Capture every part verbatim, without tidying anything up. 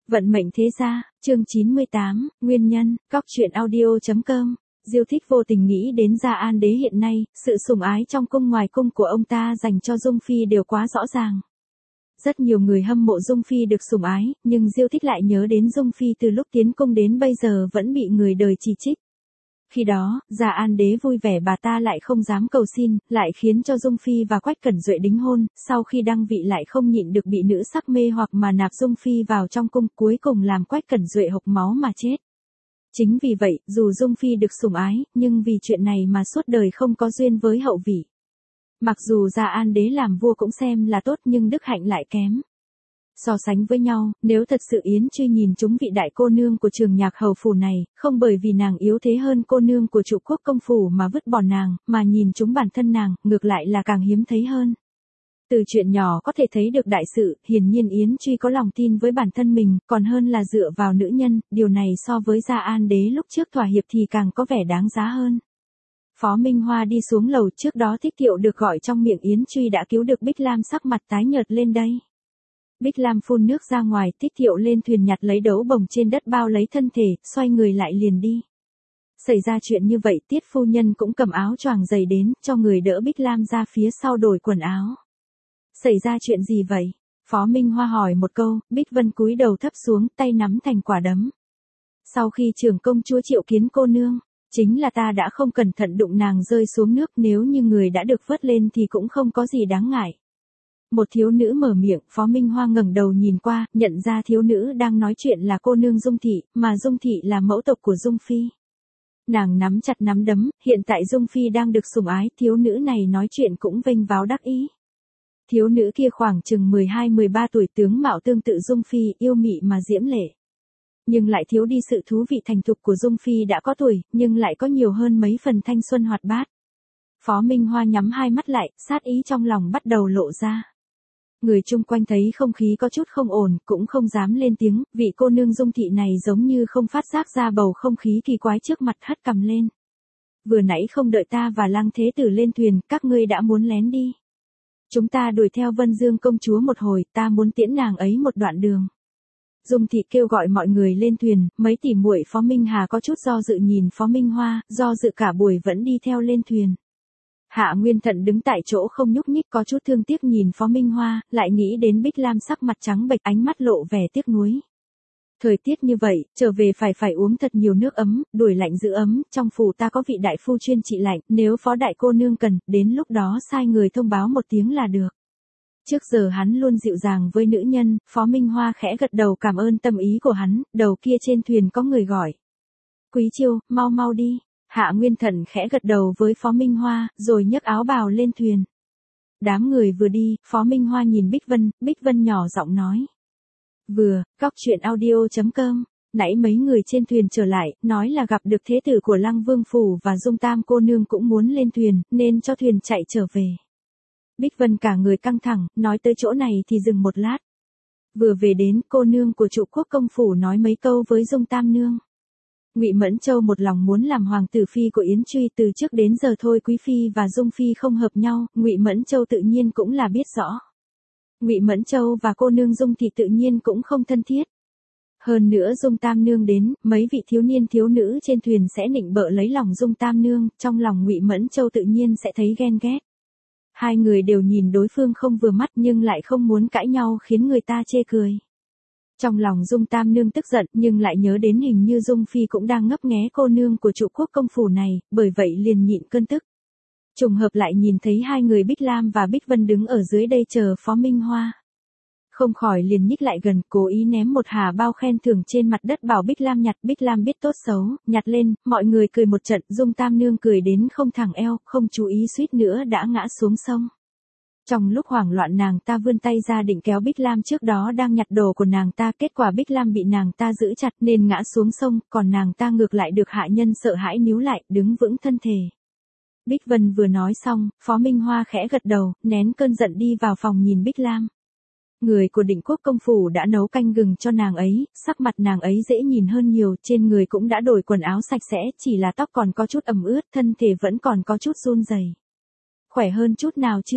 Vận mệnh thế gia, chương chín mươi tám, nguyên nhân, cóc truyện audio chấm com. Diêu Thích vô tình nghĩ đến Gia An đế hiện nay, sự sủng ái trong cung ngoài cung của ông ta dành cho Dung Phi đều quá rõ ràng. Rất nhiều người hâm mộ Dung Phi được sủng ái, nhưng Diêu Thích lại nhớ đến Dung Phi từ lúc tiến cung đến bây giờ vẫn bị người đời chỉ trích. Khi đó, Gia An đế vui vẻ bà ta lại không dám cầu xin, lại khiến cho Dung Phi và Quách Cẩn Duệ đính hôn, sau khi đăng vị lại không nhịn được bị nữ sắc mê hoặc mà nạp Dung Phi vào trong cung, cuối cùng làm Quách Cẩn Duệ hộc máu mà chết. Chính vì vậy, dù Dung Phi được sủng ái, nhưng vì chuyện này mà suốt đời không có duyên với hậu vị. Mặc dù Gia An đế làm vua cũng xem là tốt nhưng đức hạnh lại kém. So sánh với nhau, nếu thật sự Yến Truy nhìn chúng vị đại cô nương của Trường Nhạc hầu phủ này, không bởi vì nàng yếu thế hơn cô nương của trụ quốc công phủ mà vứt bỏ nàng, mà nhìn chúng bản thân nàng, ngược lại là càng hiếm thấy hơn. Từ chuyện nhỏ có thể thấy được đại sự, hiển nhiên Yến Truy có lòng tin với bản thân mình, còn hơn là dựa vào nữ nhân, điều này so với Gia An đế lúc trước thỏa hiệp thì càng có vẻ đáng giá hơn. Phó Minh Hoa đi xuống lầu, trước đó Thích Thiệu được gọi trong miệng Yến Truy đã cứu được Bích Lam sắc mặt tái nhợt lên đây. Bích Lam phun nước ra ngoài, Thích Thiệu lên thuyền nhặt lấy đấu bồng trên đất bao lấy thân thể, xoay người lại liền đi. Xảy ra chuyện như vậy, Tiết phu nhân cũng cầm áo choàng dày đến, cho người đỡ Bích Lam ra phía sau đổi quần áo. Xảy ra chuyện gì vậy? Phó Minh Hoa hỏi một câu, Bích Vân cúi đầu thấp xuống, tay nắm thành quả đấm. Sau khi trưởng công chúa triệu kiến cô nương, chính là ta đã không cẩn thận đụng nàng rơi xuống nước, nếu như người đã được vớt lên thì cũng không có gì đáng ngại. Một thiếu nữ mở miệng, Phó Minh Hoa ngẩng đầu nhìn qua, nhận ra thiếu nữ đang nói chuyện là cô nương Dung Thị, mà Dung Thị là mẫu tộc của Dung Phi. Nàng nắm chặt nắm đấm, hiện tại Dung Phi đang được sủng ái, thiếu nữ này nói chuyện cũng vênh váo đắc ý. Thiếu nữ kia khoảng chừng mười hai mười ba tuổi, tướng mạo tương tự Dung Phi, yêu mị mà diễm lệ. Nhưng lại thiếu đi sự thú vị thành thục của Dung Phi đã có tuổi, nhưng lại có nhiều hơn mấy phần thanh xuân hoạt bát. Phó Minh Hoa nhắm hai mắt lại, sát ý trong lòng bắt đầu lộ ra. Người chung quanh thấy không khí có chút không ổn, cũng không dám lên tiếng, vị cô nương Dung Thị này giống như không phát giác ra bầu không khí kỳ quái trước mặt, hất cằm lên. Vừa nãy không đợi ta và Lăng Thế Tử lên thuyền, các ngươi đã muốn lén đi. Chúng ta đuổi theo Vân Dương công chúa một hồi, ta muốn tiễn nàng ấy một đoạn đường. Dung Thị kêu gọi mọi người lên thuyền, mấy tỷ muội Phó Minh Hà có chút do dự nhìn Phó Minh Hoa, do dự cả buổi vẫn đi theo lên thuyền. Hạ Nguyên Thận đứng tại chỗ không nhúc nhích, có chút thương tiếc nhìn Phó Minh Hoa, lại nghĩ đến Bích Lam sắc mặt trắng bệch, ánh mắt lộ vẻ tiếc nuối. Thời tiết như vậy, trở về phải phải uống thật nhiều nước ấm, đuổi lạnh giữ ấm, trong phủ ta có vị đại phu chuyên trị lạnh, nếu Phó đại cô nương cần, đến lúc đó sai người thông báo một tiếng là được. Trước giờ hắn luôn dịu dàng với nữ nhân, Phó Minh Hoa khẽ gật đầu cảm ơn tâm ý của hắn, đầu kia trên thuyền có người gọi. Quý Chiêu, mau mau đi. Hạ Nguyên Thận khẽ gật đầu với Phó Minh Hoa, rồi nhấc áo bào lên thuyền. Đám người vừa đi, Phó Minh Hoa nhìn Bích Vân, Bích Vân nhỏ giọng nói. Vừa, cóc truyện audio chấm com, nãy mấy người trên thuyền trở lại, nói là gặp được thế tử của Lăng Vương Phủ và Dung Tam cô nương cũng muốn lên thuyền, nên cho thuyền chạy trở về. Bích Vân cả người căng thẳng, nói tới chỗ này thì dừng một lát. Vừa về đến, cô nương của trụ quốc công phủ nói mấy câu với Dung Tam nương. Ngụy Mẫn Châu một lòng muốn làm hoàng tử phi của Yến Truy, từ trước đến giờ thôi Quý phi và Dung phi không hợp nhau, Ngụy Mẫn Châu tự nhiên cũng là biết rõ. Ngụy Mẫn Châu và cô nương Dung thì tự nhiên cũng không thân thiết. Hơn nữa Dung Tam nương đến, mấy vị thiếu niên thiếu nữ trên thuyền sẽ nịnh bợ lấy lòng Dung Tam nương, trong lòng Ngụy Mẫn Châu tự nhiên sẽ thấy ghen ghét. Hai người đều nhìn đối phương không vừa mắt nhưng lại không muốn cãi nhau khiến người ta chê cười. Trong lòng Dung Tam nương tức giận nhưng lại nhớ đến hình như Dung Phi cũng đang ngấp nghé cô nương của trụ quốc công phủ này, bởi vậy liền nhịn cơn tức. Trùng hợp lại nhìn thấy hai người Bích Lam và Bích Vân đứng ở dưới đây chờ Phó Minh Hoa. Không khỏi liền nhích lại gần, cố ý ném một hà bao khen thưởng trên mặt đất bảo Bích Lam nhặt. Bích Lam biết tốt xấu, nhặt lên, mọi người cười một trận, Dung Tam nương cười đến không thẳng eo, không chú ý suýt nữa đã ngã xuống sông. Trong lúc hoảng loạn nàng ta vươn tay ra định kéo Bích Lam, trước đó đang nhặt đồ của nàng ta, kết quả Bích Lam bị nàng ta giữ chặt nên ngã xuống sông, còn nàng ta ngược lại được hạ nhân sợ hãi níu lại, đứng vững thân thể. Bích Vân vừa nói xong, Phó Minh Hoa khẽ gật đầu, nén cơn giận đi vào phòng nhìn Bích Lam. Người của Định Quốc công phủ đã nấu canh gừng cho nàng ấy, sắc mặt nàng ấy dễ nhìn hơn nhiều, trên người cũng đã đổi quần áo sạch sẽ, chỉ là tóc còn có chút ẩm ướt, thân thể vẫn còn có chút run rẩy. Khỏe hơn chút nào chưa?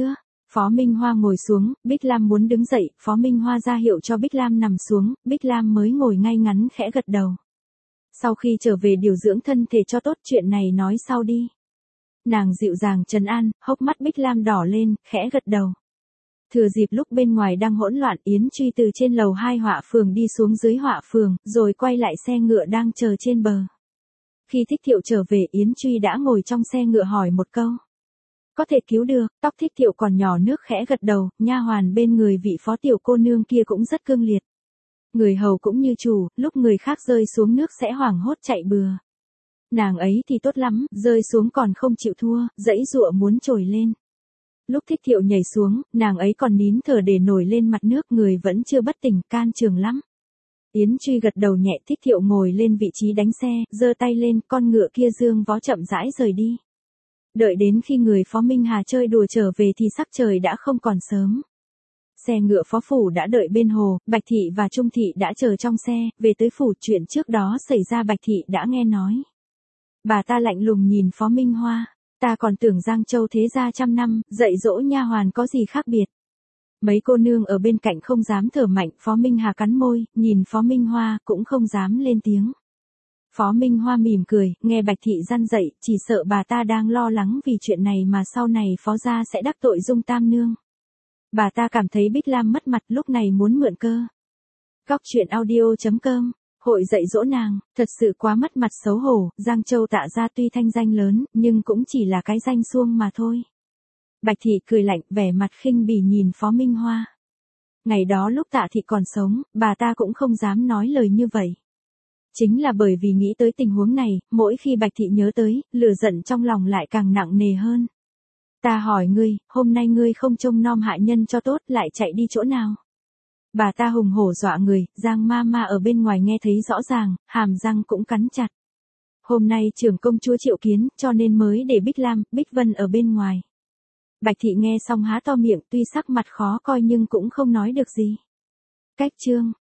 Phó Minh Hoa ngồi xuống, Bích Lam muốn đứng dậy, Phó Minh Hoa ra hiệu cho Bích Lam nằm xuống, Bích Lam mới ngồi ngay ngắn khẽ gật đầu. Sau khi trở về điều dưỡng thân thể cho tốt, chuyện này nói sau đi. Nàng dịu dàng trấn an, hốc mắt Bích Lam đỏ lên, khẽ gật đầu. Thừa dịp lúc bên ngoài đang hỗn loạn, Yến Truy từ trên lầu hai Họa Phường đi xuống dưới Họa Phường, rồi quay lại xe ngựa đang chờ trên bờ. Khi Thích Thiệu trở về, Yến Truy đã ngồi trong xe ngựa hỏi một câu. Có thể cứu được, tóc Thích Thiệu còn nhỏ nước khẽ gật đầu, nha hoàn bên người vị phó tiểu cô nương kia cũng rất cương liệt. Người hầu cũng như chủ, lúc người khác rơi xuống nước sẽ hoảng hốt chạy bừa. Nàng ấy thì tốt lắm, rơi xuống còn không chịu thua, giãy giụa muốn trồi lên. Lúc Thích Thiệu nhảy xuống, nàng ấy còn nín thở để nổi lên mặt nước, người vẫn chưa bất tỉnh, can trường lắm. Yến Truy gật đầu nhẹ, Thích Thiệu ngồi lên vị trí đánh xe, giơ tay lên, con ngựa kia dương vó chậm rãi rời đi. Đợi đến khi người Phó Minh Hà chơi đùa trở về thì sắc trời đã không còn sớm. Xe ngựa phó phủ đã đợi bên hồ, Bạch Thị và Trung Thị đã chờ trong xe, về tới phủ, chuyện trước đó xảy ra Bạch Thị đã nghe nói. Bà ta lạnh lùng nhìn Phó Minh Hoa, ta còn tưởng Giang Châu thế gia trăm năm, dạy dỗ nha hoàn có gì khác biệt. Mấy cô nương ở bên cạnh không dám thở mạnh, Phó Minh Hà cắn môi, nhìn Phó Minh Hoa, cũng không dám lên tiếng. Phó Minh Hoa mỉm cười, nghe Bạch Thị răn dạy, chỉ sợ bà ta đang lo lắng vì chuyện này mà sau này Phó gia sẽ đắc tội Dung Tam Nương. Bà ta cảm thấy Bích Lam mất mặt, lúc này muốn mượn cơ. Góc truyện audio chấm com, hội dạy dỗ nàng, thật sự quá mất mặt xấu hổ, Giang Châu Tạ gia tuy thanh danh lớn, nhưng cũng chỉ là cái danh suông mà thôi. Bạch Thị cười lạnh, vẻ mặt khinh bỉ nhìn Phó Minh Hoa. Ngày đó lúc Tạ Thị còn sống, bà ta cũng không dám nói lời như vậy. Chính là bởi vì nghĩ tới tình huống này, mỗi khi Bạch Thị nhớ tới, lửa giận trong lòng lại càng nặng nề hơn. Ta hỏi ngươi, hôm nay ngươi không trông nom hạ nhân cho tốt, lại chạy đi chỗ nào? Bà ta hùng hổ dọa người, Giang ma ma ở bên ngoài nghe thấy rõ ràng, hàm răng cũng cắn chặt. Hôm nay trưởng công chúa triệu kiến, cho nên mới để Bích Lam, Bích Vân ở bên ngoài. Bạch Thị nghe xong há to miệng, tuy sắc mặt khó coi nhưng cũng không nói được gì. Cách chương